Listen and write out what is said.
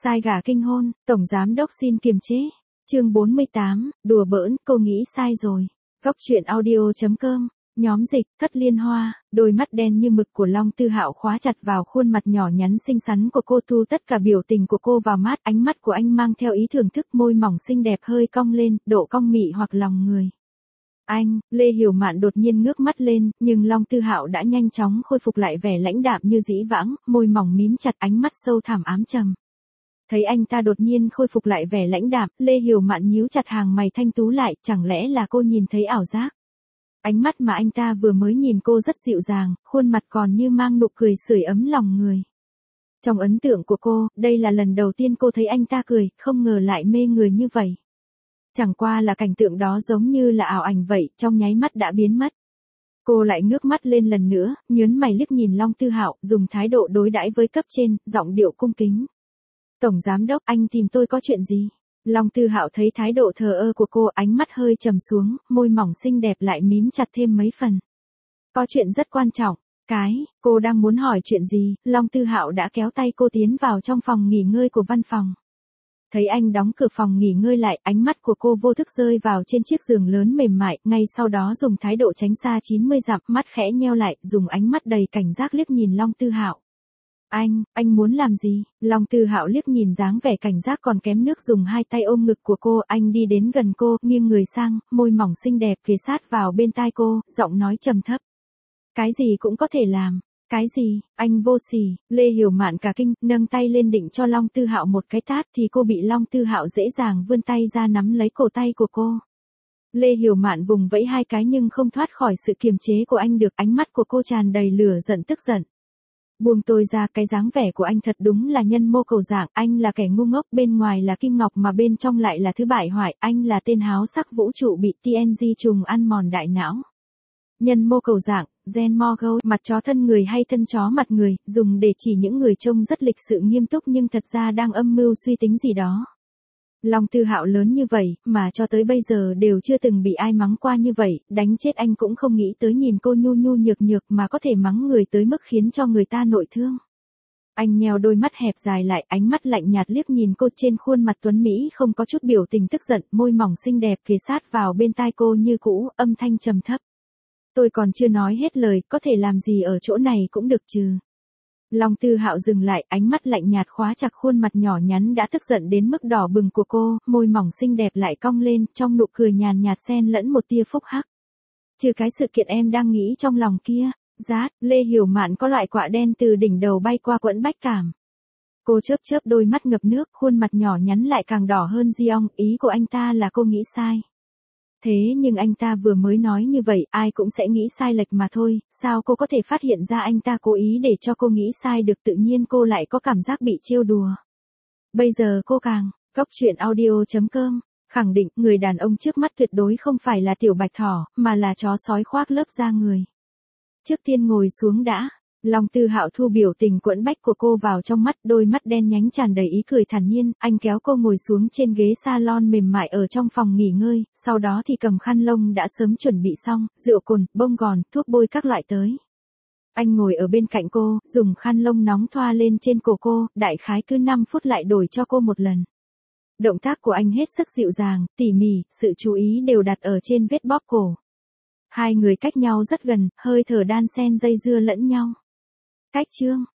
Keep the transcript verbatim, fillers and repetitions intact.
Sai gà kinh hôn, Tổng Giám Đốc xin kiềm chế. Chương bốn mươi tám, đùa bỡn, cô nghĩ sai rồi. Góc truyện audio.com, nhóm dịch, Thất Liên Hoa, đôi mắt đen như mực của Long Tư Hạo khóa chặt vào khuôn mặt nhỏ nhắn xinh xắn của cô, thu tất cả biểu tình của cô vào mắt, ánh mắt của anh mang theo ý thưởng thức, môi mỏng xinh đẹp hơi cong lên, độ cong mị hoặc lòng người. Anh, Lê Hiểu Mạn đột nhiên ngước mắt lên, nhưng Long Tư Hạo đã nhanh chóng khôi phục lại vẻ lãnh đạm như dĩ vãng, môi mỏng mím chặt, ánh mắt sâu thẳm ám trầm. Thấy anh ta đột nhiên khôi phục lại vẻ lãnh đạm, Lê Hiểu Mạn nhíu chặt hàng mày thanh tú lại, chẳng lẽ là cô nhìn thấy ảo giác? Ánh mắt mà anh ta vừa mới nhìn cô rất dịu dàng, khuôn mặt còn như mang nụ cười sưởi ấm lòng người. Trong ấn tượng của cô, đây là lần đầu tiên cô thấy anh ta cười, không ngờ lại mê người như vậy. Chẳng qua là cảnh tượng đó giống như là ảo ảnh vậy, trong nháy mắt đã biến mất. Cô lại ngước mắt lên lần nữa, nhớn mày liếc nhìn Long Tư Hạo, dùng thái độ đối đãi với cấp trên, giọng điệu cung kính. Tổng Giám Đốc, anh tìm tôi có chuyện gì? Long Tư Hạo thấy thái độ thờ ơ của cô, ánh mắt hơi trầm xuống, môi mỏng xinh đẹp lại mím chặt thêm mấy phần. Có chuyện rất quan trọng. Cái, cô đang muốn hỏi chuyện gì? Long Tư Hạo đã kéo tay cô tiến vào trong phòng nghỉ ngơi của văn phòng. Thấy anh đóng cửa phòng nghỉ ngơi lại, ánh mắt của cô vô thức rơi vào trên chiếc giường lớn mềm mại, ngay sau đó dùng thái độ tránh xa chín mươi dặm, mắt khẽ nheo lại, dùng ánh mắt đầy cảnh giác liếc nhìn Long Tư Hạo. Anh, anh muốn làm gì? Long Tư Hạo liếc nhìn dáng vẻ cảnh giác còn kém nước, dùng hai tay ôm ngực của cô, anh đi đến gần cô, nghiêng người sang, môi mỏng xinh đẹp kề sát vào bên tai cô, giọng nói trầm thấp. Cái gì cũng có thể làm. Cái gì? Anh vô sỉ. Lê Hiểu Mạn cả kinh, nâng tay lên định cho Long Tư Hạo một cái tát thì cô bị Long Tư Hạo dễ dàng vươn tay ra nắm lấy cổ tay của cô. Lê Hiểu Mạn vùng vẫy hai cái nhưng không thoát khỏi sự kiềm chế của anh được, ánh mắt của cô tràn đầy lửa giận tức giận. Buông tôi ra, cái dáng vẻ của anh thật đúng là nhân mô cầu dạng, anh là kẻ ngu ngốc, bên ngoài là kim ngọc mà bên trong lại là thứ bại hoại, anh là tên háo sắc vũ trụ bị tê en giê trùng ăn mòn đại não. Nhân mô cầu dạng, gen Morgo, mặt chó thân người hay thân chó mặt người, dùng để chỉ những người trông rất lịch sự nghiêm túc nhưng thật ra đang âm mưu suy tính gì đó. Long Tư Hạo lớn như vậy, mà cho tới bây giờ đều chưa từng bị ai mắng qua như vậy, đánh chết anh cũng không nghĩ tới nhìn cô nhu nhu nhược nhược mà có thể mắng người tới mức khiến cho người ta nội thương. Anh nheo đôi mắt hẹp dài lại, ánh mắt lạnh nhạt liếc nhìn cô, trên khuôn mặt tuấn Mỹ không có chút biểu tình tức giận, môi mỏng xinh đẹp kề sát vào bên tai cô như cũ, âm thanh trầm thấp. Tôi còn chưa nói hết lời, có thể làm gì ở chỗ này cũng được chứ. Long Tư Hạo dừng lại, ánh mắt lạnh nhạt khóa chặt khuôn mặt nhỏ nhắn đã tức giận đến mức đỏ bừng của cô, môi mỏng xinh đẹp lại cong lên, trong nụ cười nhàn nhạt xen lẫn một tia phúc hắc. Trừ cái sự kiện em đang nghĩ trong lòng kia, rát, Lê Hiểu Mạn có loại quạ đen từ đỉnh đầu bay qua quẫn bách cảm. Cô chớp chớp đôi mắt ngập nước, khuôn mặt nhỏ nhắn lại càng đỏ hơn Giong, ý của anh ta là cô nghĩ sai. Thế nhưng anh ta vừa mới nói như vậy, ai cũng sẽ nghĩ sai lệch mà thôi, sao cô có thể phát hiện ra anh ta cố ý để cho cô nghĩ sai được, tự nhiên cô lại có cảm giác bị trêu đùa. Bây giờ cô càng, góc truyện audio.com, khẳng định người đàn ông trước mắt tuyệt đối không phải là tiểu bạch thỏ, mà là chó sói khoác lớp da người. Trước tiên ngồi xuống đã. Long Tư Hạo thu biểu tình quẫn bách của cô vào trong mắt, đôi mắt đen nhánh tràn đầy ý cười thản nhiên, anh kéo cô ngồi xuống trên ghế salon mềm mại ở trong phòng nghỉ ngơi, sau đó thì cầm khăn lông đã sớm chuẩn bị xong, rượu cồn, bông gòn, thuốc bôi các loại tới. Anh ngồi ở bên cạnh cô, dùng khăn lông nóng thoa lên trên cổ cô, đại khái cứ năm phút lại đổi cho cô một lần. Động tác của anh hết sức dịu dàng, tỉ mỉ, sự chú ý đều đặt ở trên vết bóp cổ. Hai người cách nhau rất gần, hơi thở đan xen dây dưa lẫn nhau. Cách chương,